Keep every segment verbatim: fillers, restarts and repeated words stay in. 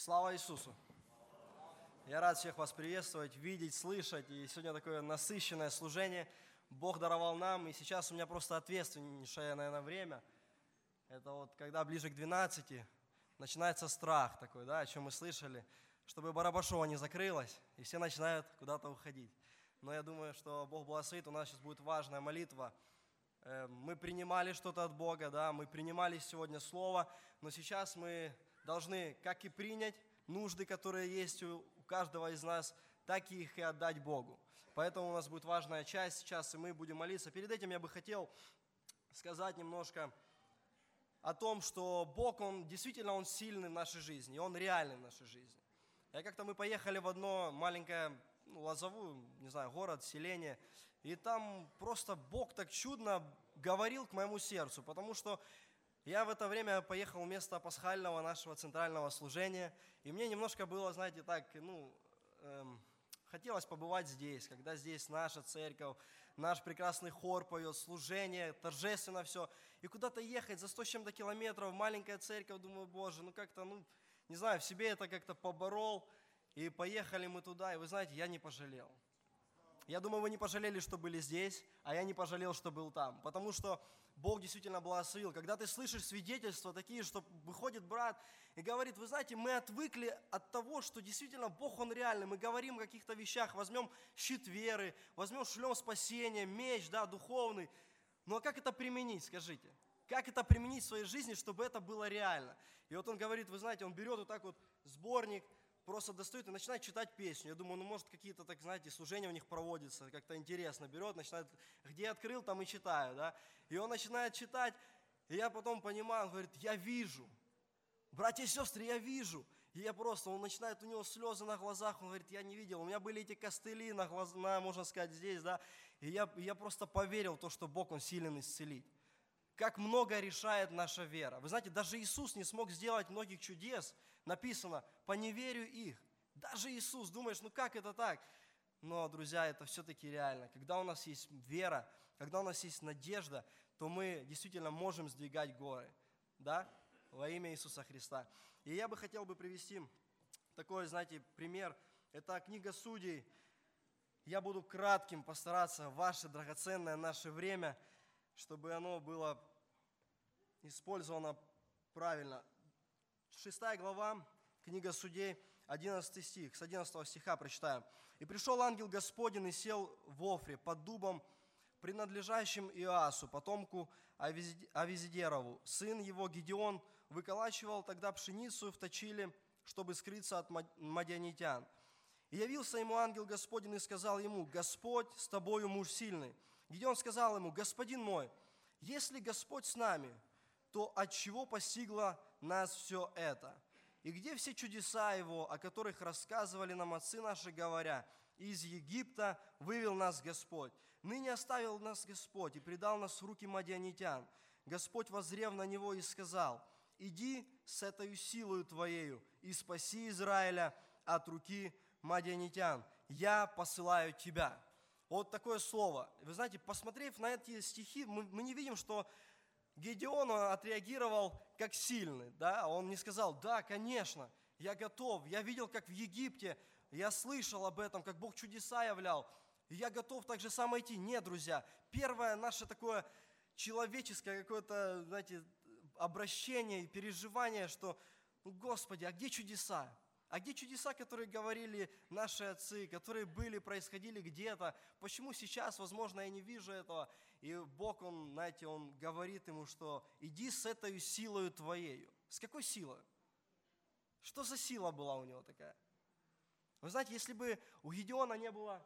Слава Иисусу! Я рад всех вас приветствовать, видеть, слышать. И сегодня такое насыщенное служение Бог даровал нам. И сейчас у меня просто ответственнейшее, наверное, время. Это вот когда ближе к двенадцати начинается страх такой, да, о чем мы слышали, чтобы Барабашова не закрылась, и все начинают куда-то уходить. Но я думаю, что Бог благословит, у нас сейчас будет важная молитва. Мы принимали что-то от Бога, да, мы принимали сегодня Слово, но сейчас мы должны как и принять нужды, которые есть у каждого из нас, так и их и отдать Богу. Поэтому у нас будет важная часть сейчас, и мы будем молиться. Перед этим я бы хотел сказать немножко о том, что Бог, Он действительно Он сильный в нашей жизни, и Он реальный в нашей жизни. И как-то мы поехали в одно маленькое, ну, Лозовую, не знаю, город, селение, и там просто Бог так чудно говорил к моему сердцу, потому что я в это время поехал в место пасхального нашего центрального служения, и мне немножко было, знаете, так, ну, эм, хотелось побывать здесь, когда здесь наша церковь, наш прекрасный хор поет, служение, торжественно все, и куда-то ехать за сто с чем-то километров, маленькая церковь, думаю, Боже, ну как-то, ну, не знаю, в себе это как-то поборол, и поехали мы туда, и вы знаете, я не пожалел. Я думаю, вы не пожалели, что были здесь, а я не пожалел, что был там. Потому что Бог действительно благословил. Когда ты слышишь свидетельства такие, что выходит брат и говорит, вы знаете, мы отвыкли от того, что действительно Бог, Он реальный. Мы говорим о каких-то вещах, возьмем щит веры, возьмем шлем спасения, меч, да, духовный. Ну а как это применить, скажите? Как это применить в своей жизни, чтобы это было реально? И вот он говорит, вы знаете, он берет вот так вот сборник, просто достает и начинает читать песню. Я думаю, ну, может, какие-то, так, знаете, служения у них проводятся, как-то интересно. Берет, начинает, где открыл, там и читаю, да. И он начинает читать, и я потом понимаю, он говорит, я вижу. Братья и сестры, я вижу. И я просто, он начинает, у него слезы на глазах, он говорит, я не видел. У меня были эти костыли на глаза, на, можно сказать, здесь, да. И я, я просто поверил в то, что Бог, Он силен исцелить. Как много решает наша вера. Вы знаете, даже Иисус не смог сделать многих чудес. Написано, по неверию их. Даже Иисус, думаешь, ну как это так? Но, друзья, это все-таки реально. Когда у нас есть вера, когда у нас есть надежда, то мы действительно можем сдвигать горы. Да? Во имя Иисуса Христа. И я бы хотел бы привести такой, знаете, пример. Это книга Судей. Я буду кратким постараться, ваше драгоценное наше время, чтобы оно было использовано правильно. Шестая глава, книга Судей, одиннадцатый стих, с одиннадцатого стиха прочитаем. «И пришел ангел Господень и сел в Офре под дубом, принадлежащим Иоасу, потомку Авизедерову. Сын его Гедеон выколачивал тогда пшеницу в точиле, чтобы скрыться от мадианитян. И явился ему ангел Господень и сказал ему, Господь с тобою, муж сильный. Гедеон сказал ему, господин мой, если Господь с нами, то отчего постигло нас все это? И где все чудеса Его, о которых рассказывали нам отцы наши, говоря, из Египта вывел нас Господь. Ныне оставил нас Господь и предал нас в руки мадианитян. Господь воззрев на него и сказал, иди с этой силою твоею и спаси Израиля от руки мадианитян. Я посылаю тебя». Вот такое слово. Вы знаете, посмотрев на эти стихи, мы, мы не видим, что Гедеон отреагировал как сильный. Да? Он не сказал, да, конечно, я готов. Я видел, как в Египте, я слышал об этом, как Бог чудеса являл. И я готов так же само идти. Нет, друзья, первое наше такое человеческое какое-то, знаете, обращение и переживание, что, ну, Господи, а где чудеса? А где чудеса, которые говорили наши отцы, которые были, происходили где-то? Почему сейчас, возможно, я не вижу этого? И Бог, Он, знаете, Он говорит ему, что иди с этой силою твоею. С какой силой? Что за сила была у него такая? Вы знаете, если бы у Гедеона не было,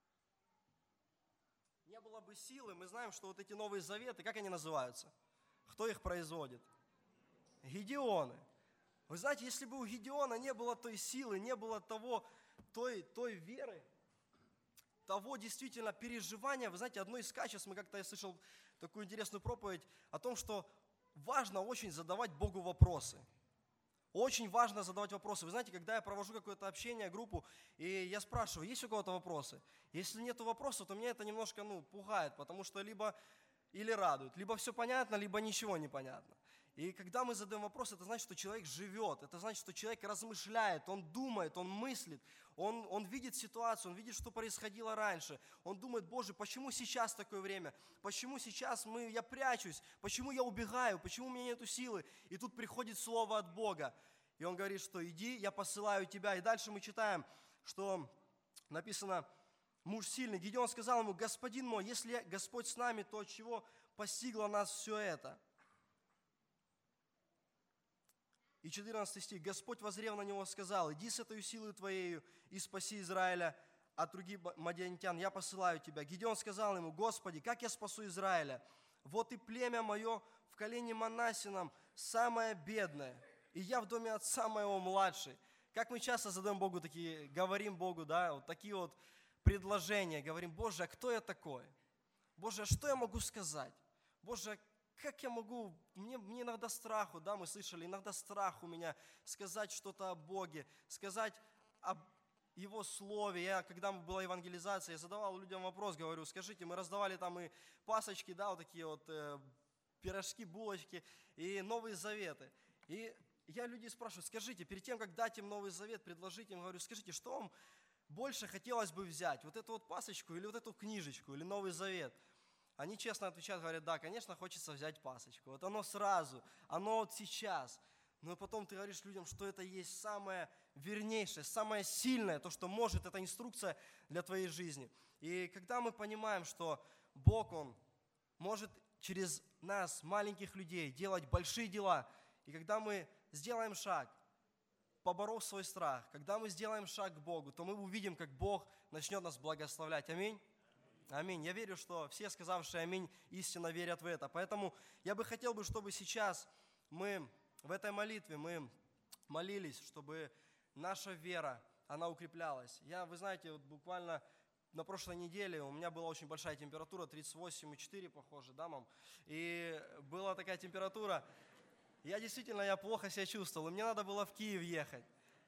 не было бы силы, мы знаем, что вот эти Новые Заветы, как они называются? Кто их производит? Гедеоны. Вы знаете, если бы у Гедеона не было той силы, не было того, той, той веры, того действительно переживания, вы знаете, одно из качеств, мы как-то, я слышал такую интересную проповедь о том, что важно очень задавать Богу вопросы. Очень важно задавать вопросы. Вы знаете, когда я провожу какое-то общение, группу, и я спрашиваю, есть у кого-то вопросы? Если нет вопросов, то меня это немножко, ну, пугает, потому что либо или радует, либо все понятно, либо ничего не понятно. И когда мы задаем вопрос, это значит, что человек живет, это значит, что человек размышляет, он думает, он мыслит, он, он видит ситуацию, он видит, что происходило раньше. Он думает: Боже, почему сейчас такое время? Почему сейчас мы, я прячусь? Почему я убегаю? Почему у меня нету силы? И тут приходит слово от Бога. И он говорит, что иди, я посылаю тебя. И дальше мы читаем, что написано: муж сильный. Гидеон сказал ему: господин мой, если Господь с нами, то от чего постигло нас все это? И четырнадцатый стих. Господь, воззрев на него, сказал: иди с этой силой твоею и спаси Израиля от других мадианитян, я посылаю тебя. Гидеон сказал ему: Господи, как я спасу Израиля? Вот и племя мое в колене Манассином самое бедное, и я в доме отца моего младший. Как мы часто задаем Богу такие, говорим Богу, да, вот такие вот предложения, говорим: Боже, а кто я такой? Боже, а что я могу сказать? Боже, как я могу, мне, мне иногда страху, да, мы слышали, иногда страх у меня сказать что-то о Боге, сказать об Его Слове. Я, когда была евангелизация, я задавал людям вопрос, говорю: скажите, мы раздавали там и пасочки, да, вот такие вот э, пирожки, булочки и Новые Заветы. И я людей спрашиваю: скажите, перед тем, как дать им Новый Завет, предложить им, говорю: скажите, что вам больше хотелось бы взять, вот эту вот пасочку или вот эту книжечку, или Новый Завет? Они честно отвечают, говорят: да, конечно, хочется взять пасочку. Вот оно сразу, оно вот сейчас. Но потом ты говоришь людям, что это есть самое вернейшее, самое сильное, то, что может, это инструкция для твоей жизни. И когда мы понимаем, что Бог, Он может через нас, маленьких людей, делать большие дела, и когда мы сделаем шаг, поборов свой страх, когда мы сделаем шаг к Богу, то мы увидим, как Бог начнет нас благословлять. Аминь. Аминь. Я верю, что все, сказавшие аминь, истинно верят в это. Поэтому я бы хотел, бы, чтобы сейчас мы в этой молитве мы молились, чтобы наша вера, она укреплялась. Я, вы знаете, вот буквально на прошлой неделе у меня была очень большая температура, тридцать восемь и четыре, похоже, да, мам? И была такая температура, я действительно, я плохо себя чувствовал, и мне надо было в Киев ехать.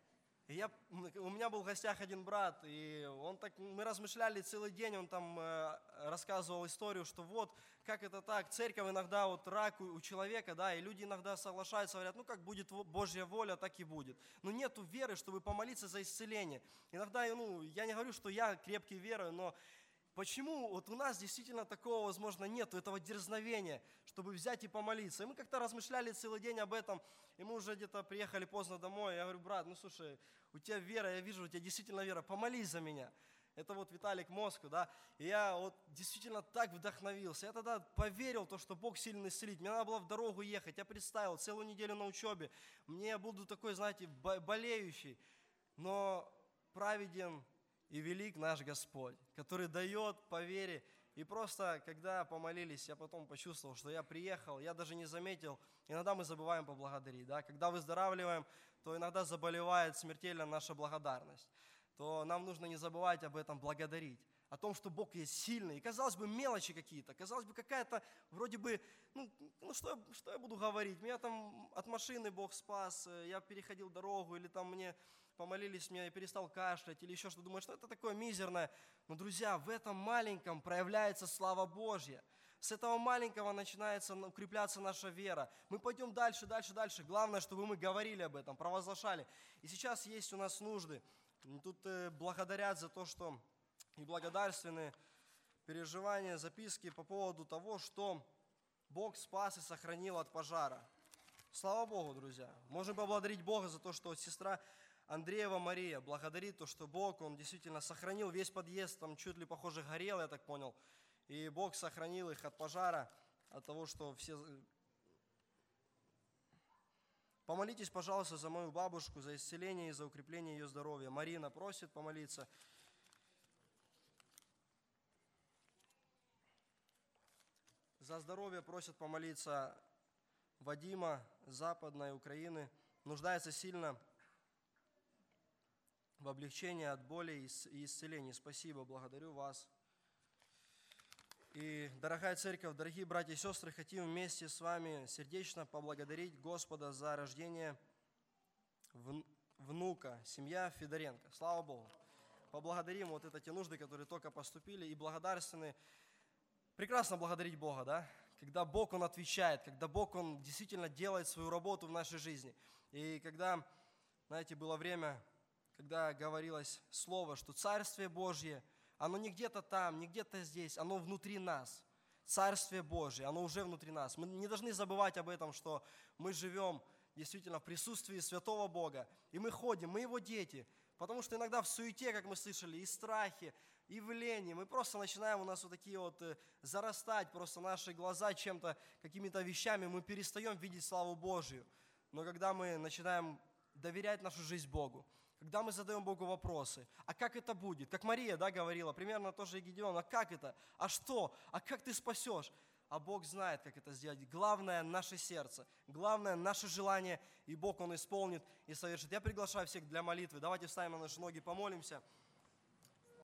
И я, у меня был в гостях один брат, и он так, мы размышляли целый день, он там э, рассказывал историю, что вот, как это так, церковь иногда, вот рак у, у человека, да, и люди иногда соглашаются, говорят: ну как будет Божья воля, так и будет. Но нету веры, чтобы помолиться за исцеление. Иногда, ну, я не говорю, что я крепкий верой, но почему вот у нас действительно такого, возможно, нету, этого дерзновения, чтобы взять и помолиться? И мы как-то размышляли целый день об этом, и мы уже где-то приехали поздно домой. Я говорю: брат, ну слушай, у тебя вера, я вижу, у тебя действительно вера, помолись за меня. Это вот Виталик Моску, да, и я вот действительно так вдохновился. Я тогда поверил в то, что Бог сильно исцелит. Мне надо было в дорогу ехать, я представил целую неделю на учебе. Мне я буду такой, знаете, болеющий, но праведен и велик наш Господь, который дает по вере. И просто, когда помолились, я потом почувствовал, что я приехал, я даже не заметил. Иногда мы забываем поблагодарить, да? Когда выздоравливаем, то иногда заболевает смертельно наша благодарность. То нам нужно не забывать об этом, благодарить. О том, что Бог есть сильный. И казалось бы, мелочи какие-то, казалось бы, какая-то, вроде бы, ну, ну что, я, что я буду говорить? Меня там от машины Бог спас, я переходил дорогу, или там мне помолились, мне я перестал кашлять, или еще что-то. Думаешь, что это такое мизерное. Но, друзья, в этом маленьком проявляется слава Божья. С этого маленького начинается укрепляться наша вера. Мы пойдем дальше, дальше, дальше. Главное, чтобы мы говорили об этом, провозглашали. И сейчас есть у нас нужды. Тут благодарят за то, что и благодарственные переживания, записки по поводу того, что Бог спас и сохранил от пожара. Слава Богу, друзья. Можем поблагодарить Бога за то, что вот сестра Андреева Мария благодарит то, что Бог, Он действительно сохранил весь подъезд, там чуть ли, похоже, горел, я так понял. И Бог сохранил их от пожара, от того, что все... Помолитесь, пожалуйста, за мою бабушку, за исцеление и за укрепление ее здоровья. Марина просит помолиться. За здоровье просят помолиться Вадима, Западной Украины. Нуждается сильно в облегчении от боли и исцелении. Спасибо, благодарю вас. И, дорогая церковь, дорогие братья и сестры, хотим вместе с вами сердечно поблагодарить Господа за рождение внука, семья Федоренко. Слава Богу. Поблагодарим вот эти нужды, которые только поступили, и благодарственны. Прекрасно благодарить Бога, да? когда Бог, Он отвечает, когда Бог, Он действительно делает свою работу в нашей жизни. И когда, знаете, было время, когда говорилось слово, что Царствие Божье, оно не где-то там, не где-то здесь, оно внутри нас. Царствие Божье, оно уже внутри нас. Мы не должны забывать об этом, что мы живем действительно в присутствии святого Бога. И мы ходим, мы Его дети. Потому что иногда в суете, как мы слышали, и страхе, и в лени, мы просто начинаем, у нас вот такие вот зарастать, просто наши глаза чем-то, какими-то вещами, мы перестаем видеть славу Божью. Но когда мы начинаем доверять нашу жизнь Богу, когда мы задаем Богу вопросы, а как это будет? Как Мария, да, говорила, примерно тоже и Гедеон, а как это? А что? А как ты спасешь? А Бог знает, как это сделать. Главное – наше сердце, главное – наше желание, и Бог, Он исполнит и совершит. Я приглашаю всех для молитвы. Давайте встанем на наши ноги, помолимся.